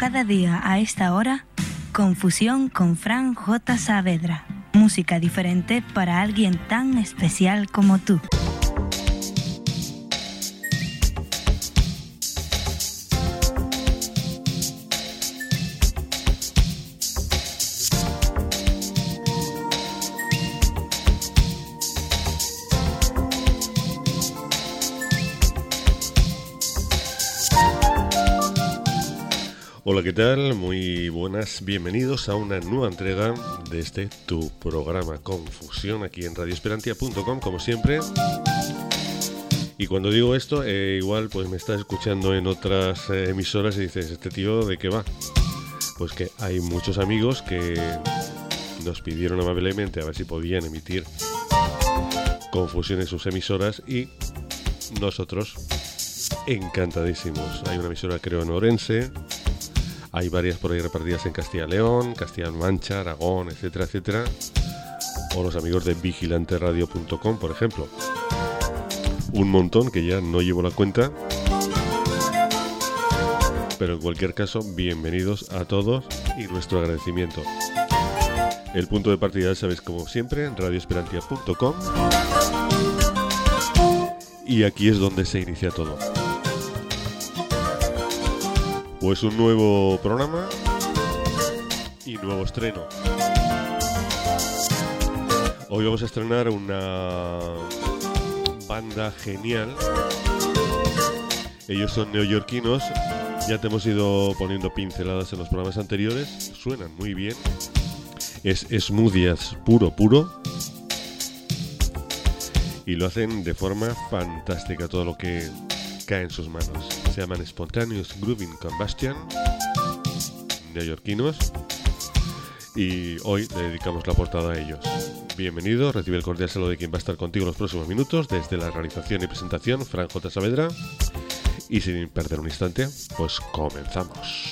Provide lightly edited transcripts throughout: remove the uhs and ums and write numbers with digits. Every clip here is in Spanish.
cada día a esta hora, Confusión con Fran J. Saavedra. Música diferente para alguien tan especial como tú. Hola, ¿qué tal? Muy buenas, bienvenidos a una nueva entrega de este tu programa Confusión aquí en radioesperantia.com, como siempre. Y cuando digo esto, igual pues me estás escuchando en otras emisoras y dices, ¿este tío de qué va? Pues que hay muchos amigos que nos pidieron amablemente a ver si podían emitir Confusión en sus emisoras y nosotros encantadísimos. Hay una emisora, creo, en Orense. Hay varias por ahí repartidas en Castilla y León, Castilla-La Mancha, Aragón, etcétera, etcétera. O los amigos de vigilanteradio.com, por ejemplo. Un montón que ya no llevo la cuenta. Pero en cualquier caso, bienvenidos a todos y nuestro agradecimiento. El punto de partida, sabéis, como siempre, en radioesperantia.com. Y aquí es donde se inicia todo. Pues un nuevo programa y nuevo estreno. Hoy vamos a estrenar una banda genial. Ellos son neoyorquinos. Ya te hemos ido poniendo pinceladas en los programas anteriores. Suenan muy bien. Es smooth jazz puro. Y lo hacen de forma fantástica, todo lo que cae en sus manos. Se llaman Spontaneous Grooving Combustion, neoyorquinos, y hoy le dedicamos la portada a ellos. Bienvenido, recibe el cordial saludo de quien va a estar contigo en los próximos minutos, desde la realización y presentación, Fran J. Saavedra, y sin perder un instante, pues comenzamos.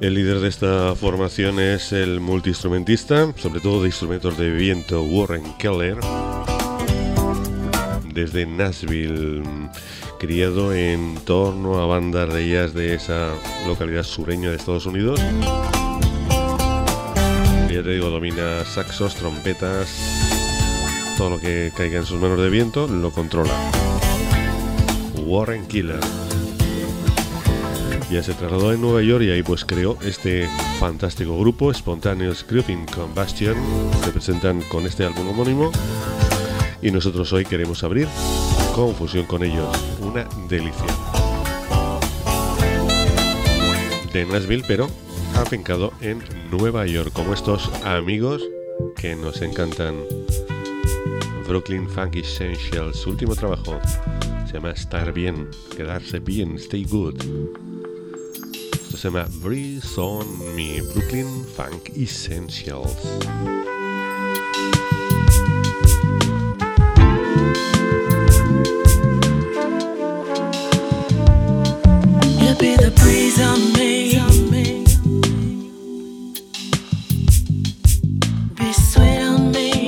El líder de esta formación es el multiinstrumentista, sobre todo de instrumentos de viento, Warren Keller, desde Nashville, criado en torno a bandas de jazz de esa localidad sureña de Estados Unidos. Ya te digo, domina saxos, trompetas, todo lo que caiga en sus manos de viento lo controla. Warren Keller. Ya se trasladó en Nueva York y ahí pues creó este fantástico grupo, Spontaneous Creeping Combustion. Se presentan con este álbum homónimo y nosotros hoy queremos abrir Confusión con ellos, una delicia. De Nashville, pero afincado en Nueva York, como estos amigos que nos encantan. Brooklyn Funk Essentials, su último trabajo se llama Estar Bien, quedarse bien, stay good. Esto se llama Breeze on Me, Brooklyn Funk Essentials. You be the breeze on me, be sweet on me.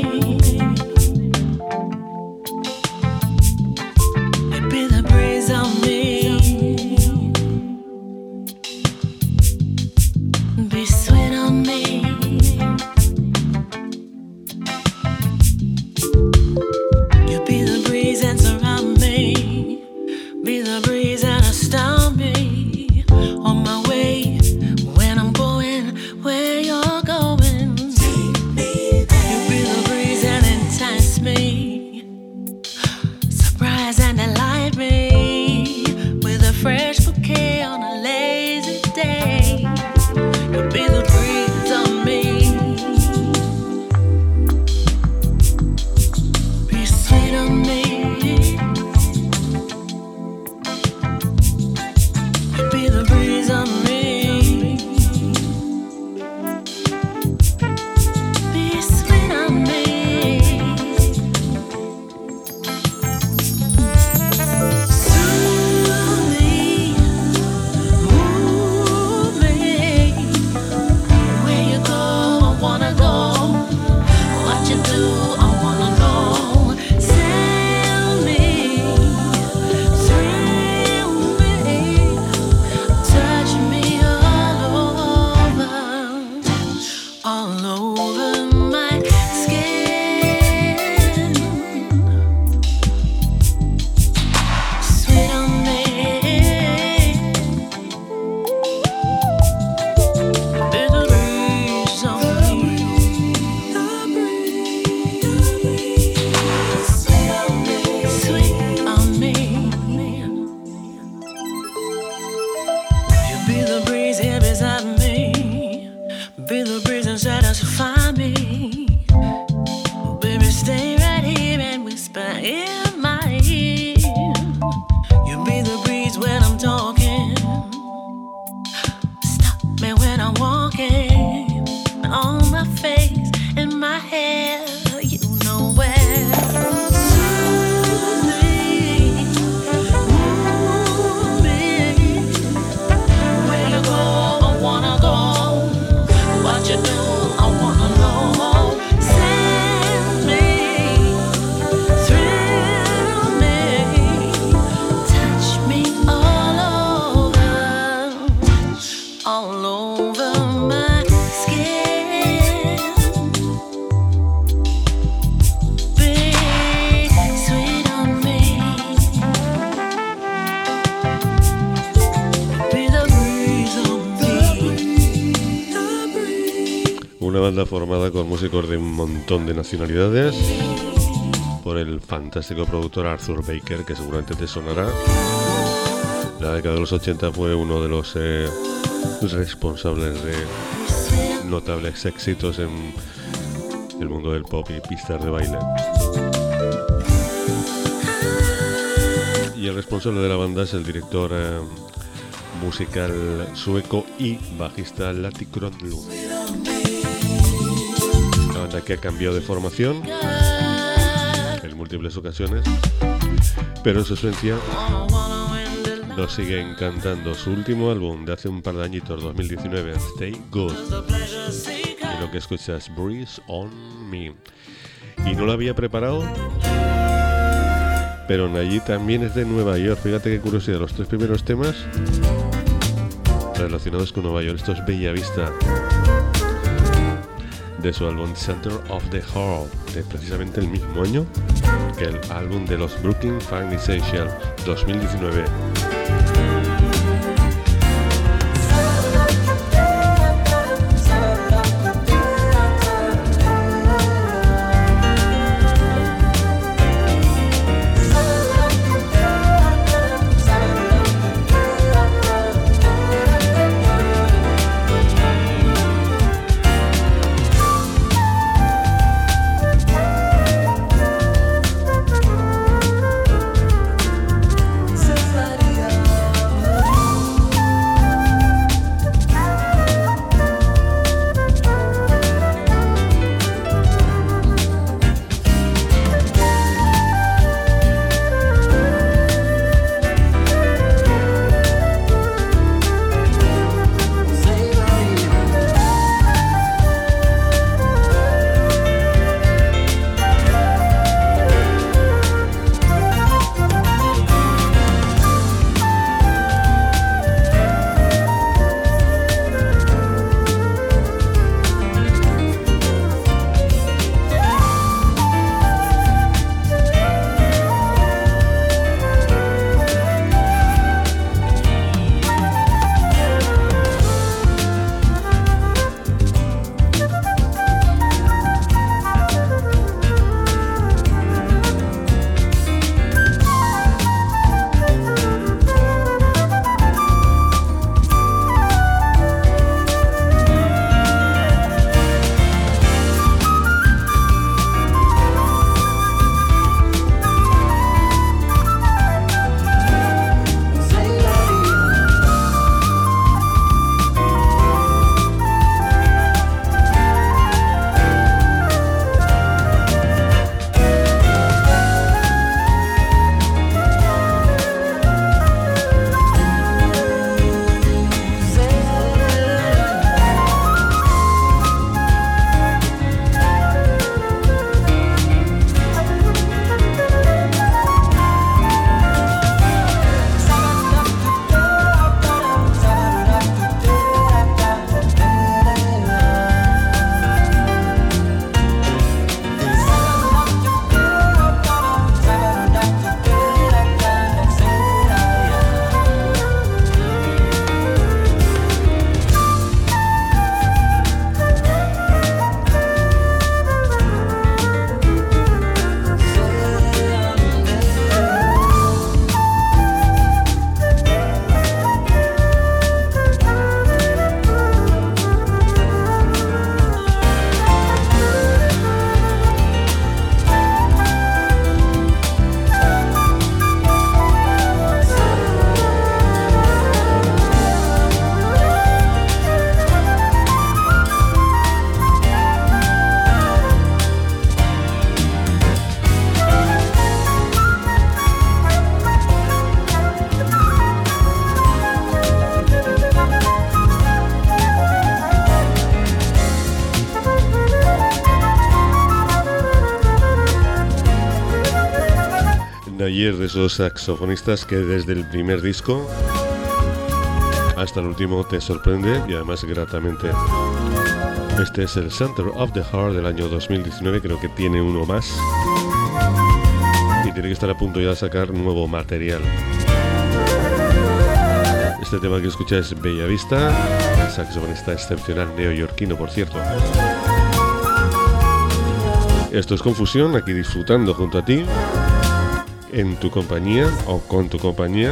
You be the breeze on me, be sweet on me. You be the breeze and surround me, be the breeze and astound me. On my way, when I'm going where you're going, take me there. You be the breeze and entice me, surprise and delight me with a fresh bouquet on a lazy day. You be the breeze on me, be sweet on me. Be the breeze on me, be sweet on me. Soothe me, move me. Where you go, I wanna go. What you do, I wanna know. Tell me, thrill me. Touch me all over my skin. Sweet on me, be the breeze on me, sweet on me. You be the breeze here beside me, be the breeze and satisfy me. Baby, stay right here and whisper in my ear. You be the breeze when I'm talking, stop me when I'm walking. On my face, in my hair, you know where. Soothe me, move me. Where you go, I wanna go. What you do, I wanna know. Send me, thrill me, touch me all over my skin. Be sweet on me, be the breeze on me. Una banda formada con músicos de un montón de nacionalidades por el fantástico productor Arthur Baker, que seguramente te sonará. La década de los 80 fue uno de los responsables de notables éxitos en el mundo del pop y pistas de baile. Y el responsable de la banda es el director musical sueco y bajista Latti Granlund. Una banda que ha cambiado de formación en múltiples ocasiones, pero en su esencia nos sigue encantando. Su último álbum de hace un par de añitos, 2019, Stay Good. Y lo que escuchas, Breeze on Me. Y no lo había preparado, pero Nayib también es de Nueva York. Fíjate qué curiosidad, los 3 primeros temas relacionados con Nueva York. Esto es Bella Vista, de su álbum Center of the Heart, de precisamente el mismo año que el álbum de los Brooklyn Funk Essential, 2019. Ayer, de esos saxofonistas que desde el primer disco hasta el último te sorprende, y además gratamente. Este es el Center of the Heart del año 2019, creo que tiene uno más y tiene que estar a punto ya de sacar nuevo material. Este tema que escucháis es Bella Vista, saxofonista excepcional neoyorquino, por cierto. Esto es Confusión, aquí disfrutando junto a ti, en tu compañía o con tu compañía,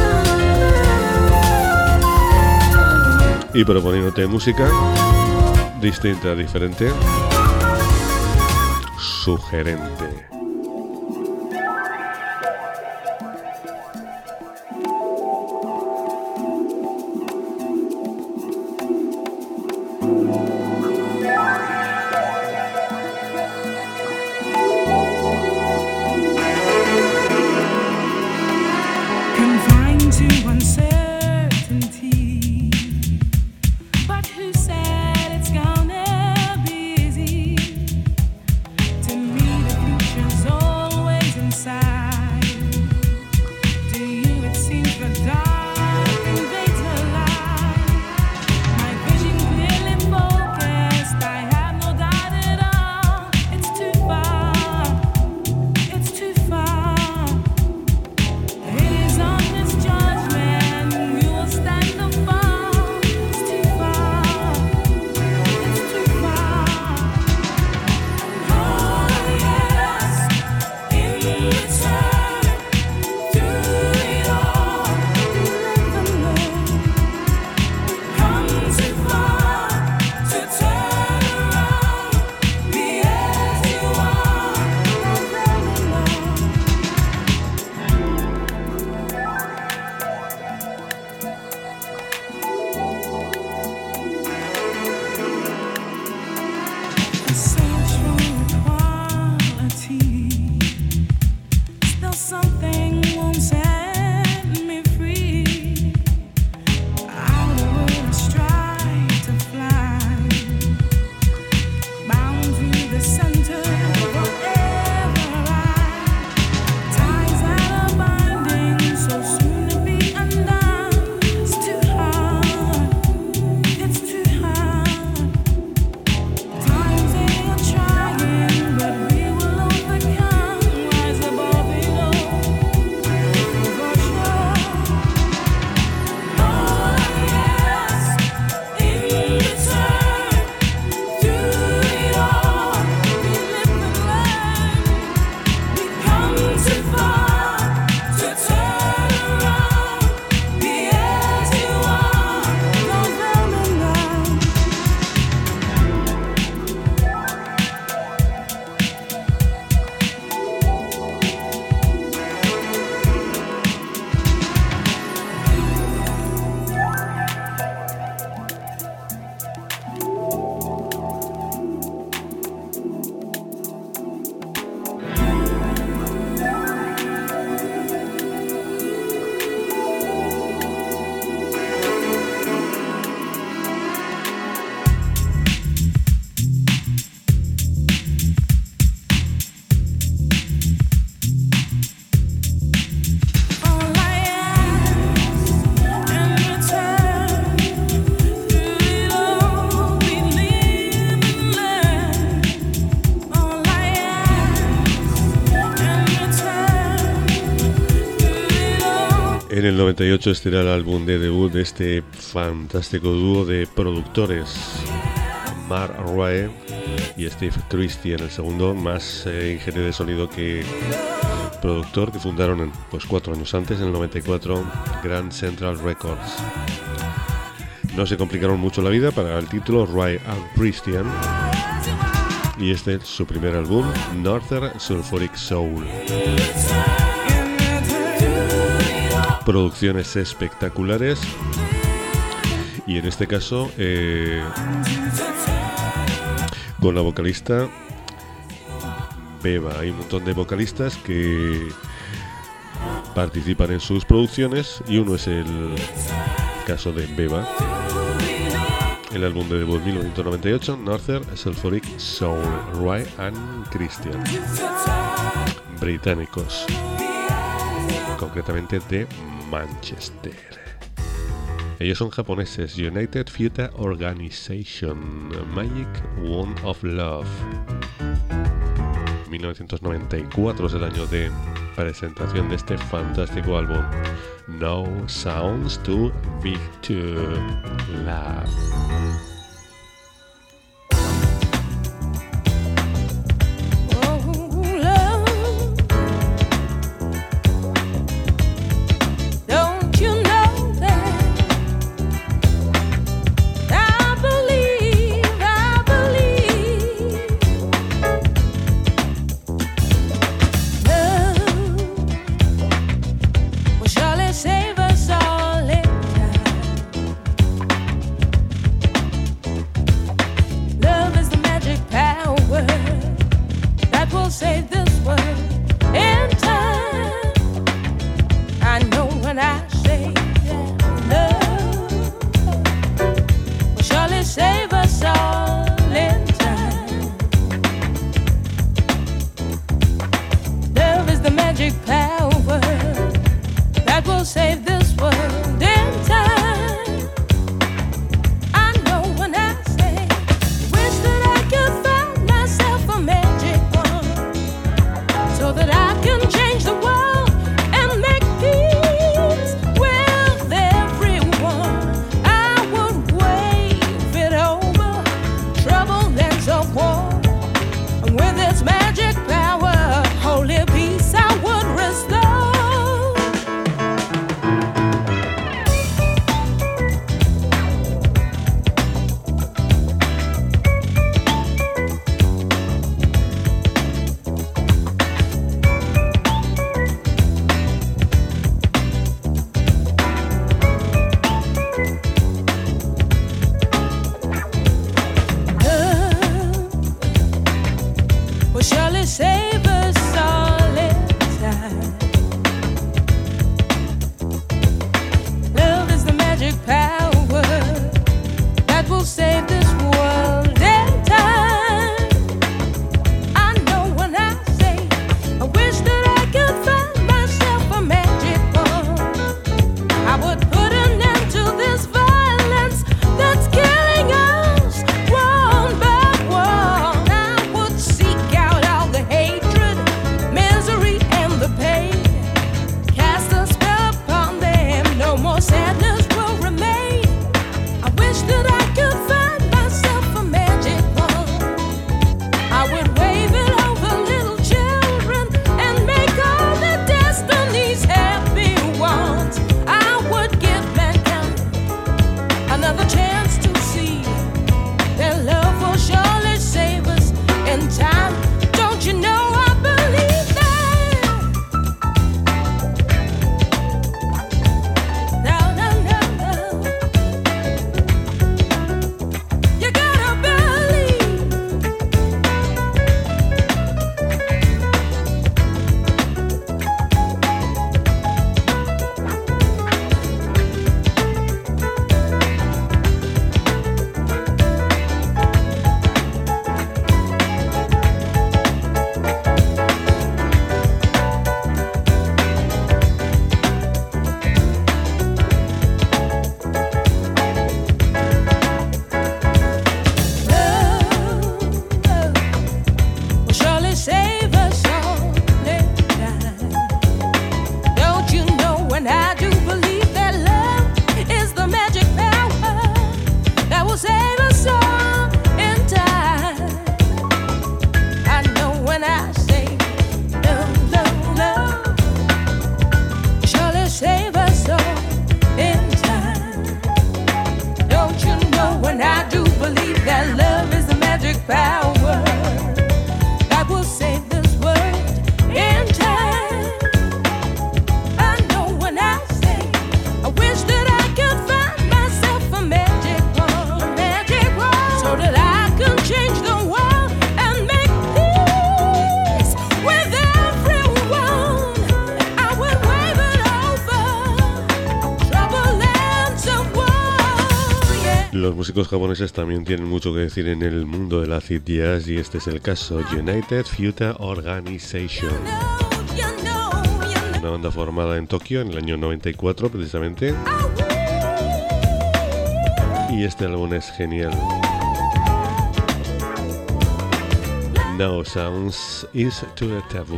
y proponiéndote música distinta, diferente, sugerente. Confined to one En el 98 este era el álbum de debut de este fantástico dúo de productores, Mark Rae y Steve Christie, en el segundo, más ingeniero de sonido que productor, que fundaron 4 años antes, en el 94, Grand Central Records. No se complicaron mucho la vida para el título, Rae and Christian, y este es su primer álbum, Northern Sulphuric Soul. Producciones espectaculares, y en este caso con la vocalista Beba. Hay un montón de vocalistas que participan en sus producciones y uno es el caso de Beba. El álbum de debut 1998, Northern Sulphuric Soul, Rae and Christian, británicos, concretamente de Manchester. Ellos son japoneses. United Future Organization, Magic Wand of Love. 1994 es el año de presentación de este fantástico álbum. No Sounds Too Big to Love. Save us all in time. will surely save us all in time. Love is the magic power that will save this world in time. I know when I say I wish that I could find myself a magic wand, I would put an end to this violence that's killing us one by one. I would seek out all the hatred, misery, and the pain, cast a spell upon them, no more sadness will remain. I wish that I could find myself a magic wand, I would wave it over little children and make all their destinies happy ones. I would give mankind another chance to see that love will surely save us in time. Don't you know I believe that? No, no, no, no. You gotta believe. Love will surely save us all in time. Don't you know, and I do believe that love is the magic power that will save us all in time. I know when I say love, love, love will surely save us all in time. Don't you know, and I do believe that love is the magic power that will save this world in time. I know when I say I wish that I could find myself a magic wand, so that I can change the world and make peace with everyone. I will wave it over troubled lands of war, yeah. Los músicos japoneses también tienen mucho que decir en el mundo del acid jazz y este es el caso. United Future Organization, una banda formada en Tokio en el año 94 precisamente, y este álbum es genial. No Sounds is to the Taboo,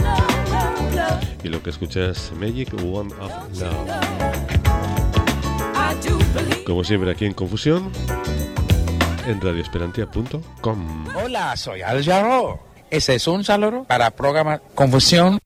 y lo que escuchas, Magic Wand of Love. Como siempre aquí en Confusión, en radioesperantia.com. Hola, soy Al Jarro. Ese es un saludo para el programa Confusión.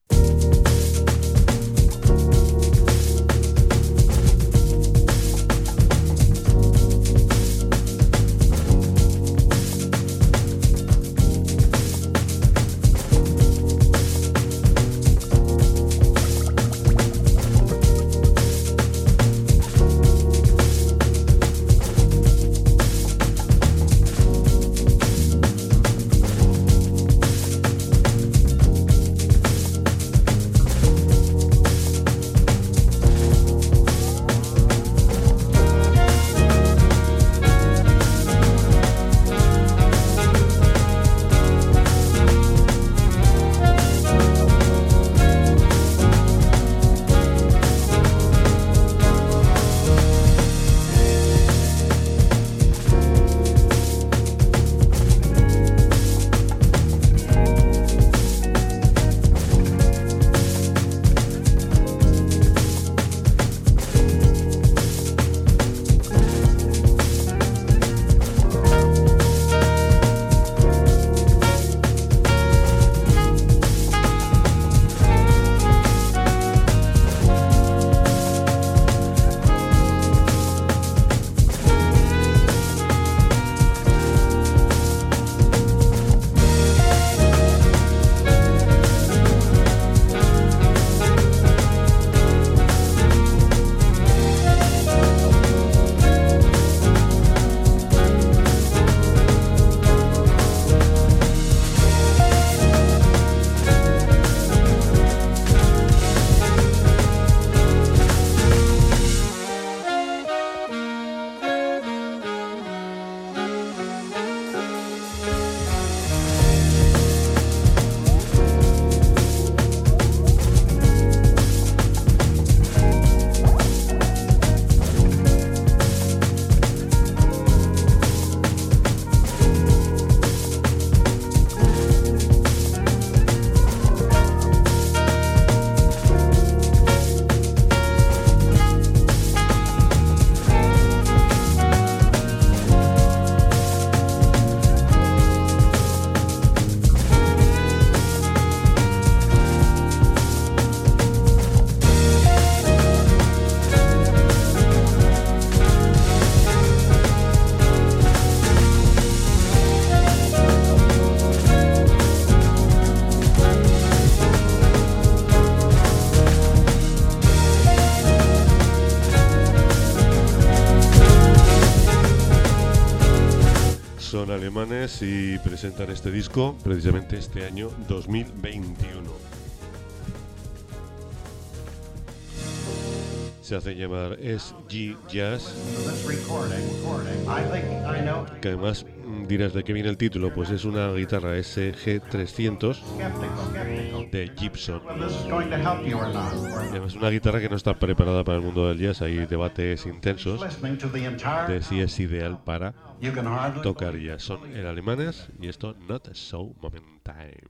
alemanes y presentan este disco precisamente este año 2021. Se hace llamar SG Jazz, que además dirás de qué viene el título, pues es una guitarra SG300 de Gibson. Es una guitarra que no está preparada para el mundo del jazz, hay debates intensos de si es ideal para tocar jazz. Son alemanes y esto Not So Momentime.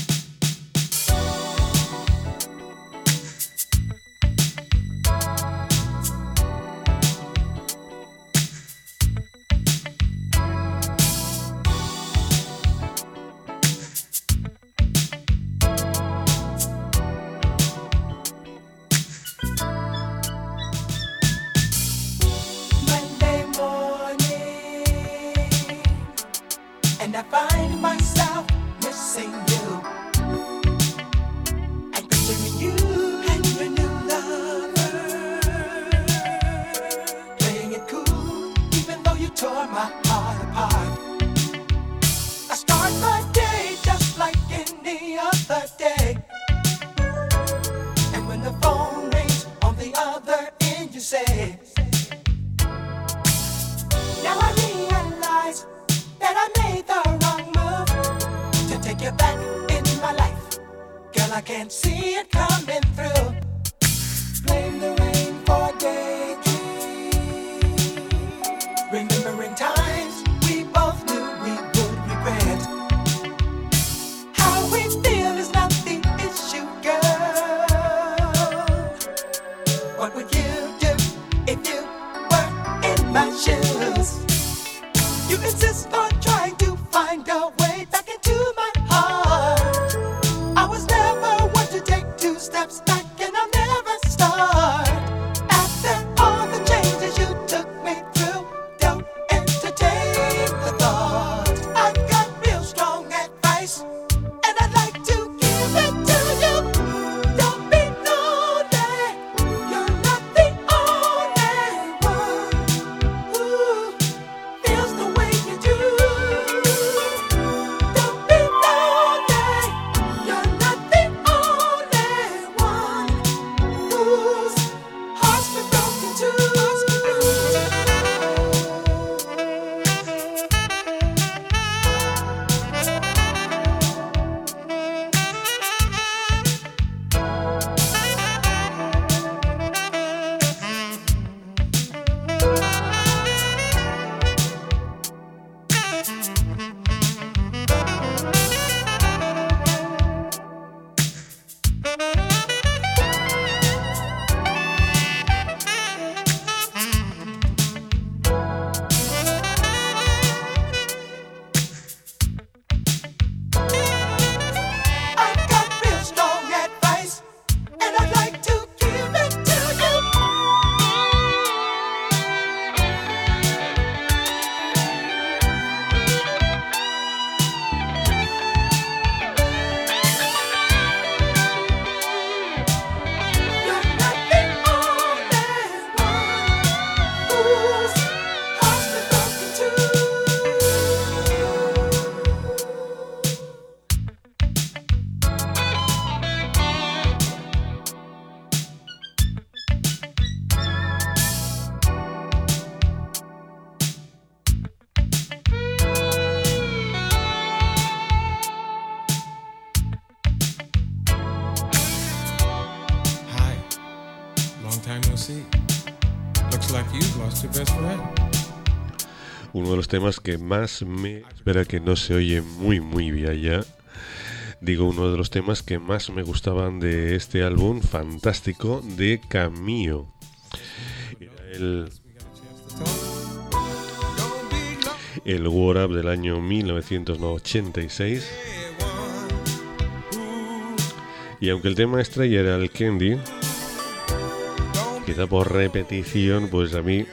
Uno de los temas que más me... Espera que no se oye muy bien ya. Digo, uno de los temas que más me gustaban de este álbum fantástico de Cameo. El War Up del año 1986. Y aunque el tema estrella era el Candy, quizá por repetición, pues a mí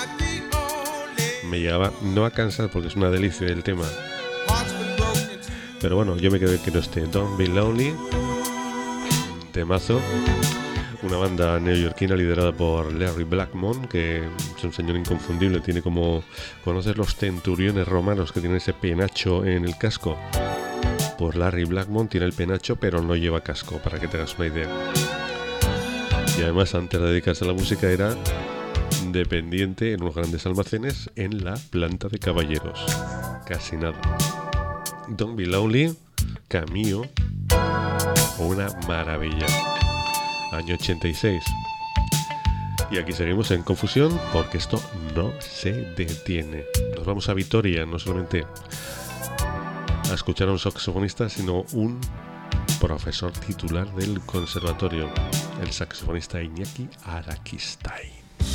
me llegaba no a cansar porque es una delicia el tema. Pero bueno, yo me quedé que no esté. Don't Be Lonely, temazo. una banda neoyorquina liderada por Larry Blackmon, que es un señor inconfundible. Tiene como... ¿Conoces los centuriones romanos que tienen ese penacho en el casco? Pues Larry Blackmon tiene el penacho pero no lleva casco, para que te hagas una idea. Y además, antes de dedicarse a la música, era dependiente en unos grandes almacenes en la planta de caballeros. Casi nada. Don't Be Lonely, Cameo, una maravilla. Año 86. Y aquí seguimos en confusión porque esto no se detiene. Nos vamos a Vitoria, no solamente a escuchar a un saxofonista, sino un profesor titular del conservatorio, el saxofonista Iñaki Arakistain.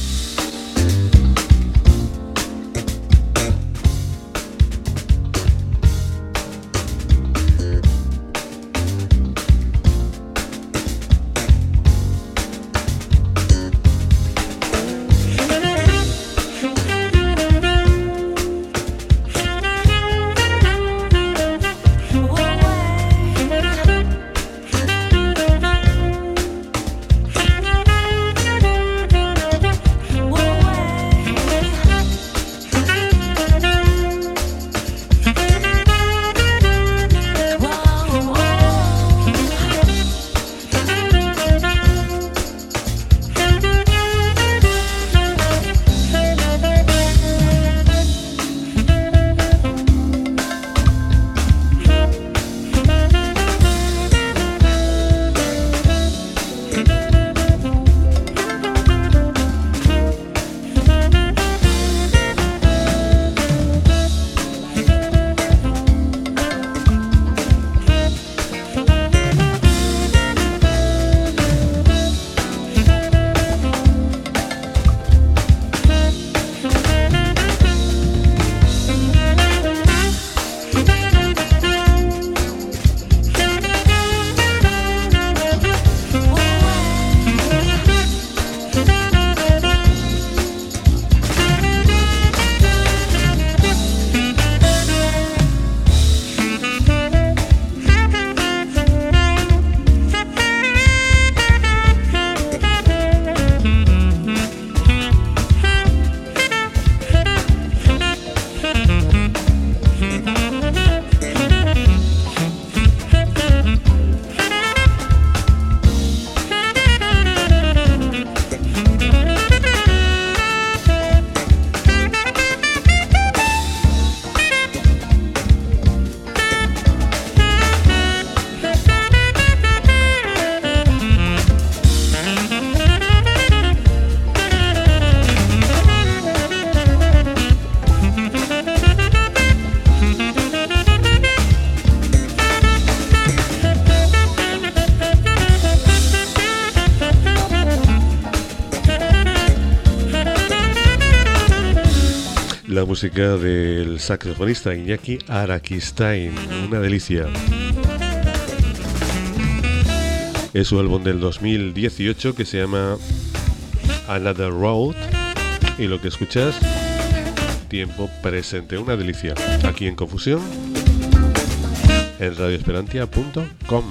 La música del saxofonista Iñaki Arakistain, una delicia. Es su álbum del 2018 que se llama Another Road, y lo que escuchas, tiempo presente, una delicia. Aquí en Confusión, en radioesperantia.com.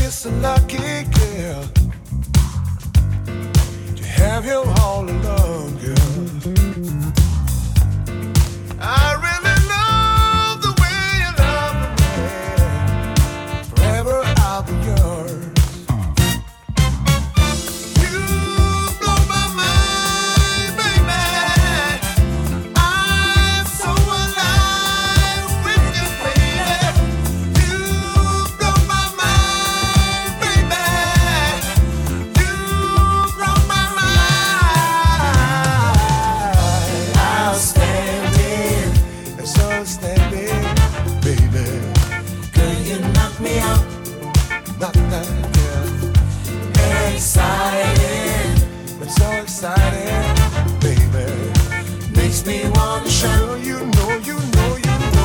it's a lucky girl to have you all alone, girl. I really love the way you love me. Forever I'll be yours. You blow my mind, baby. I'm so alive with you, baby. You blow my mind, baby. You blow my mind. I'll stand in, so stand in, baby. Girl, you knock me out, knock that girl. Exciting, but so exciting, baby. Makes me want to show you know, you know, you know.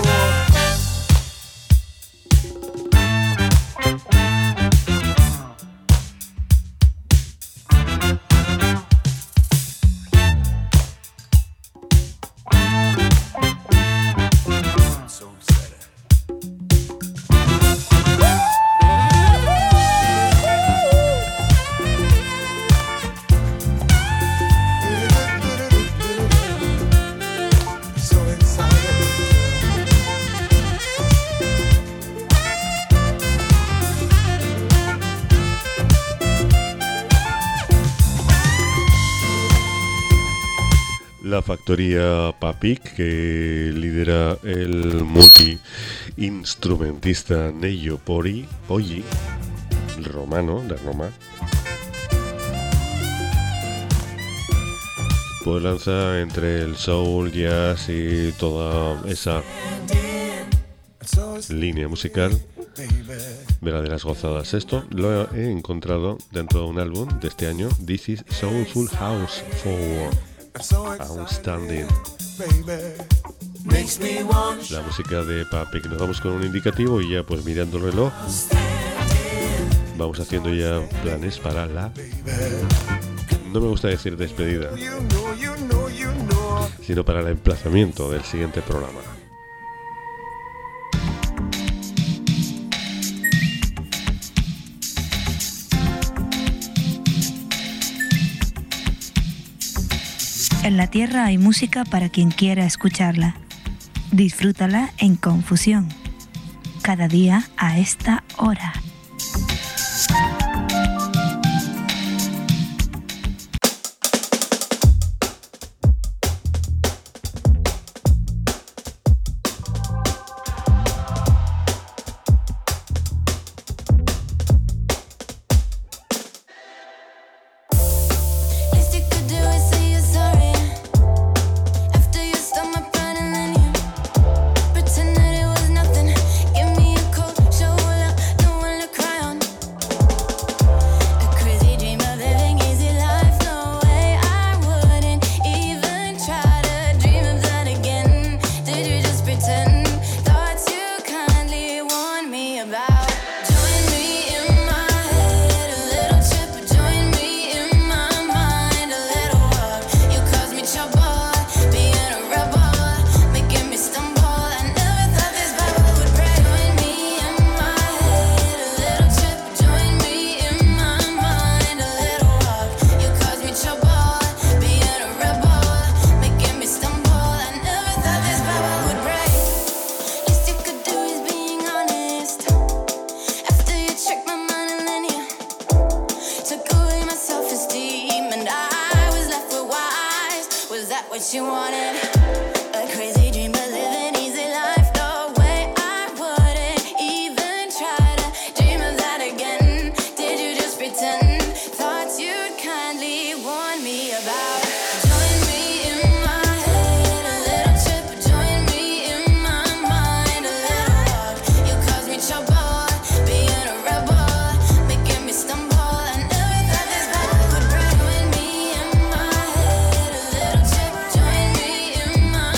So excited. So excited. La factoría Papik, que lidera el multi-instrumentista Neyo Poggi, romano, de Roma, pues lanza entre el soul, jazz y toda esa So excited, línea musical verdaderas gozadas. Esto lo he encontrado dentro de un álbum de este año, This is Soulful House for so Outstanding. baby. Makes me want to La música de Papik. Nos vamos con un indicativo y ya pues mirando el reloj vamos haciendo ya planes para la... No me gusta decir despedida, you know, you know, you know. sino para el emplazamiento del siguiente programa. En la Tierra hay música para quien quiera escucharla. Disfrútala en Confusión. Cada día a esta hora. Least you could do is say you're sorry after you stole my pride and then you pretend that it was nothing. Give me a cold shoulder, no one to cry on. A crazy dream of living easy life, no way I wouldn't even try to dream of that again. Did you just pretend? Thoughts you kindly warned me about. Join me in my head, a little trip. Join me in my mind, a little walk. You caused me trouble, being a rebel, making me stumble. I never thought this Bible would break. Join me in my head, a little trip. Join me in my mind, a little walk. You caused me trouble, being a rebel, making me stumble. I never thought this Bible would break. Least you could do is being honest. After you tricked my mind and then you took away my self-esteem and I was left with whys. Was that what you wanted? A crazy dream but living easy life. No way I wouldn't even try to dream of that again. Did you just pretend? Thoughts you'd kindly warn me about. Join me in my head, a little trip. Join me in my mind, a little walk. You caused me trouble, being a rebel, making me stumble. I never thought this Bible would break. Join me in my head, a little trip. Join me in my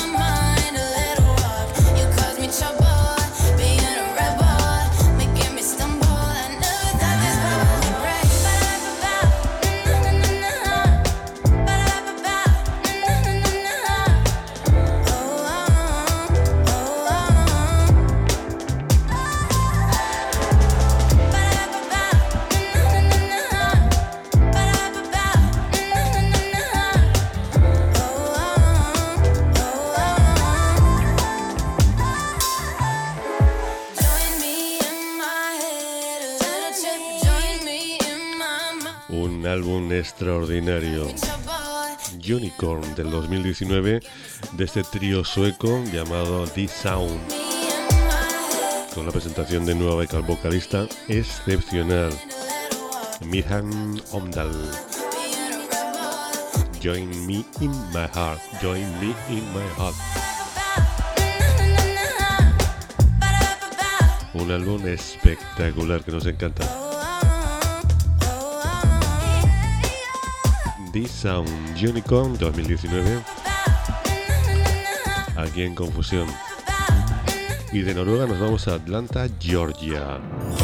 álbum extraordinario Unicorn del 2019 de este trío sueco llamado The Sound, con la presentación de nueva beca al vocalista excepcional Mirhan Omdal. Join me in my heart, join me in my heart. Un álbum espectacular que nos encanta. The Sound Unicorn 2019, aquí en Confusión. Y de Noruega nos vamos a Atlanta, Georgia.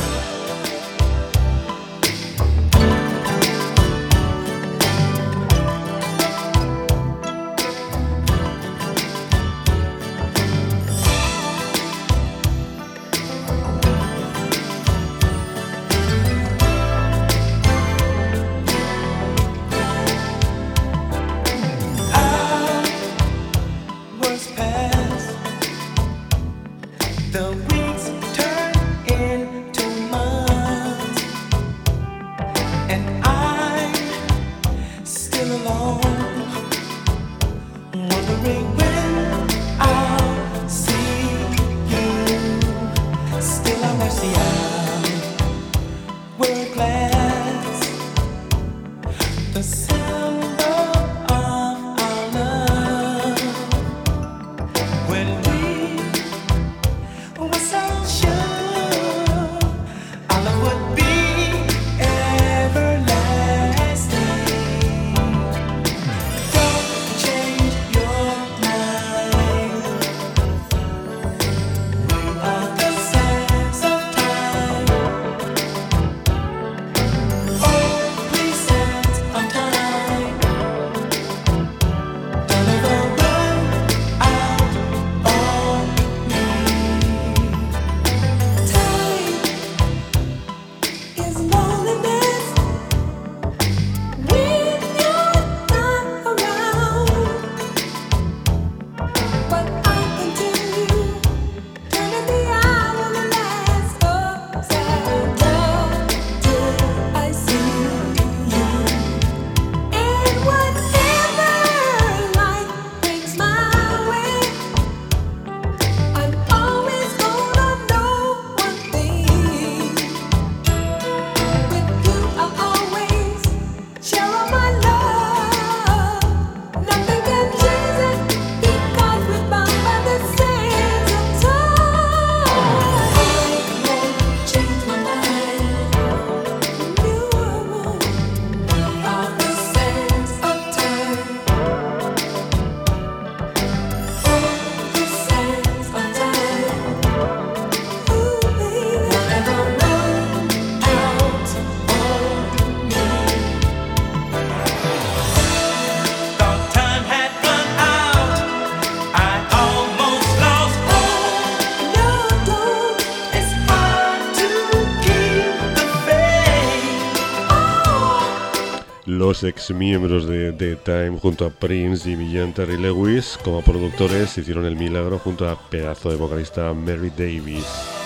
Los ex miembros de The Time junto a Prince, Jimmy Young, Terry Lewis como productores hicieron el milagro junto a pedazo de vocalista Mary Davis.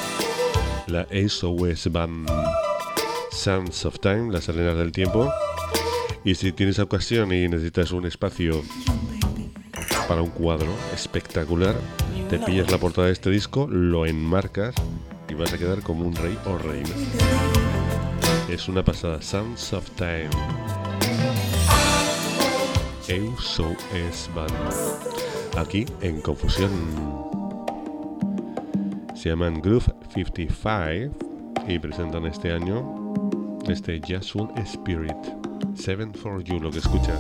La SOS Band, Sands of Time, las arenas del tiempo. Y si tienes ocasión y necesitas un espacio para un cuadro espectacular, te pillas la portada de este disco, lo enmarcas y vas a quedar como un rey o reina. Es una pasada. Sands of Time, SOS Band, aquí en Confusión. Se llaman Groove 55 y presentan este año este Jazzful Spirit. 7 for You, lo que escuchas.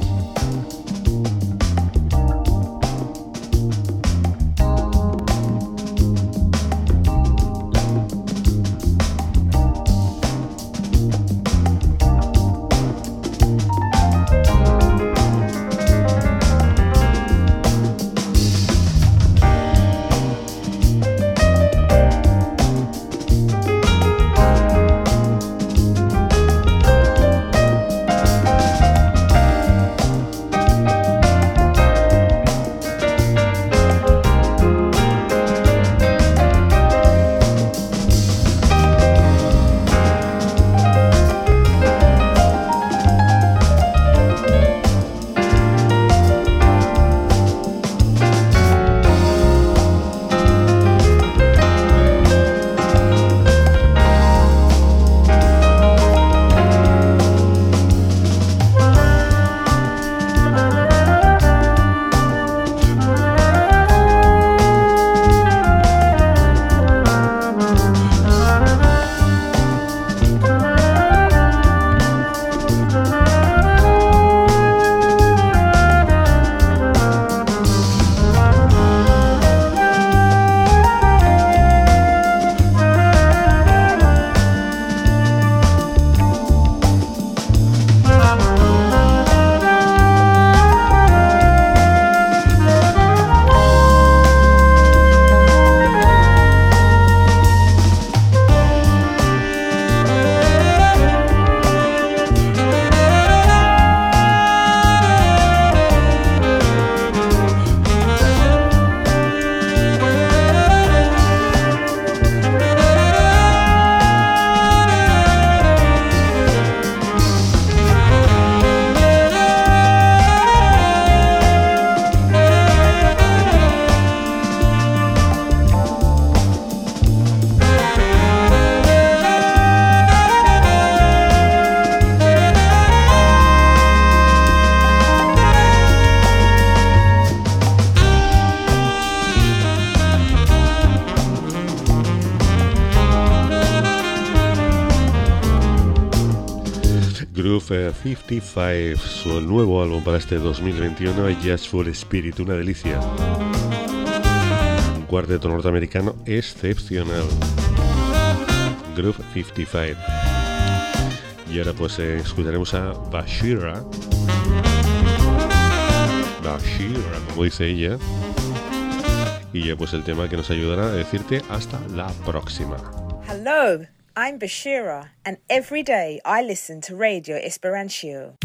Groove 55, su nuevo álbum para este 2021, Just for Spirit, una delicia. Un cuarteto norteamericano excepcional. Groove 55. Y ahora pues escucharemos a Bashira, como dice ella. Y ya pues el tema que nos ayudará a decirte hasta la próxima. Hello, I'm Bashira, and every day I listen to Radio Esperancio.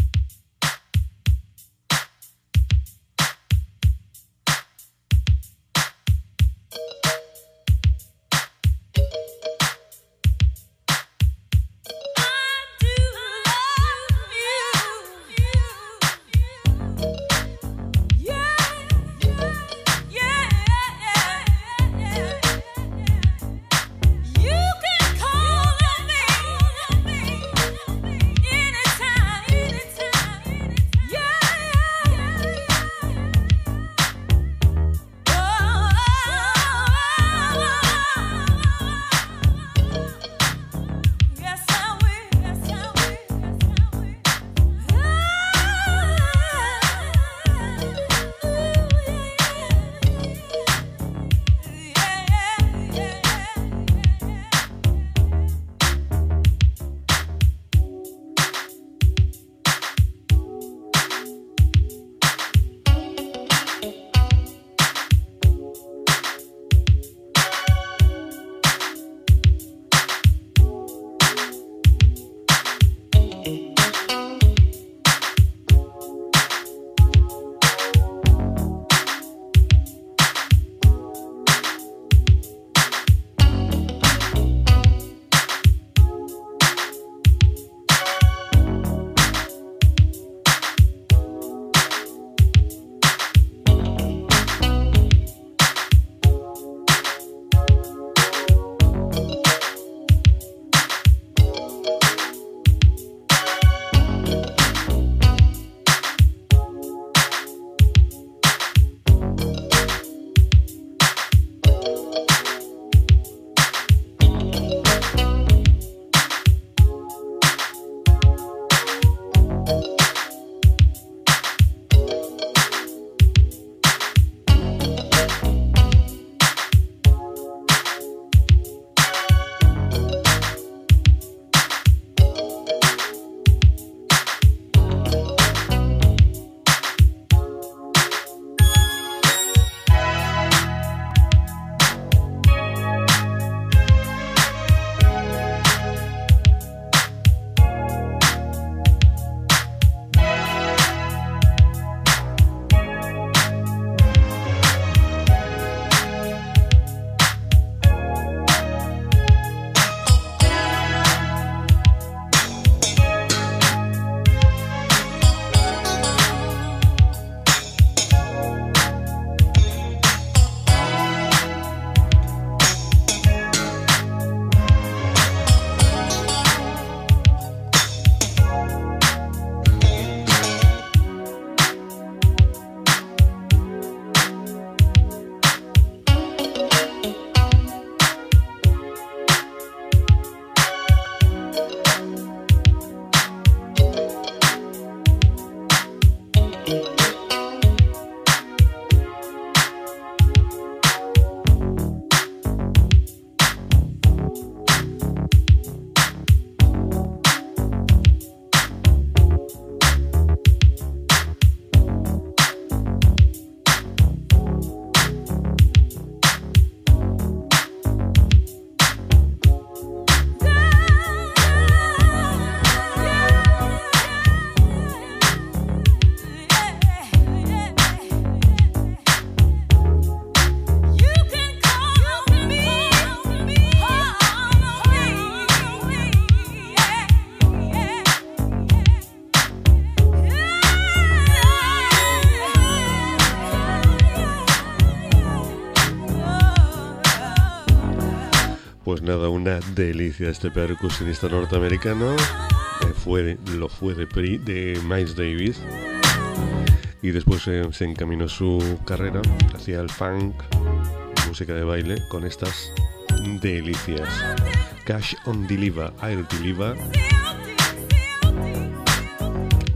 Pues nada, una delicia este percusionista norteamericano. Lo fue de Miles Davis. Y después se encaminó su carrera hacia el funk, música de baile, con estas delicias. Cash on Deliver, Air Deliver.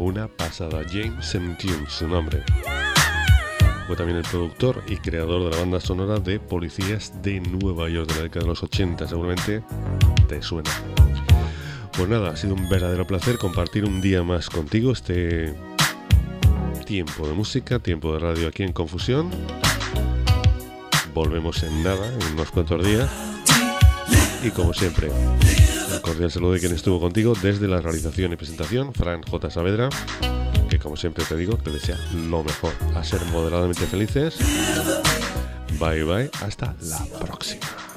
Una pasada. James Tune, su nombre. Fue también el productor y creador de la banda sonora de Policías de Nueva York de la década de los 80. Seguramente te suena. Pues nada, ha sido un verdadero placer compartir un día más contigo este tiempo de música, tiempo de radio aquí en Confusión. Volvemos en nada, en unos cuantos días. Y como siempre, un cordial saludo de quien estuvo contigo desde la realización y presentación, Fran J. Saavedra, que como siempre te digo, te desea lo mejor, a ser moderadamente felices. Bye bye, hasta la próxima.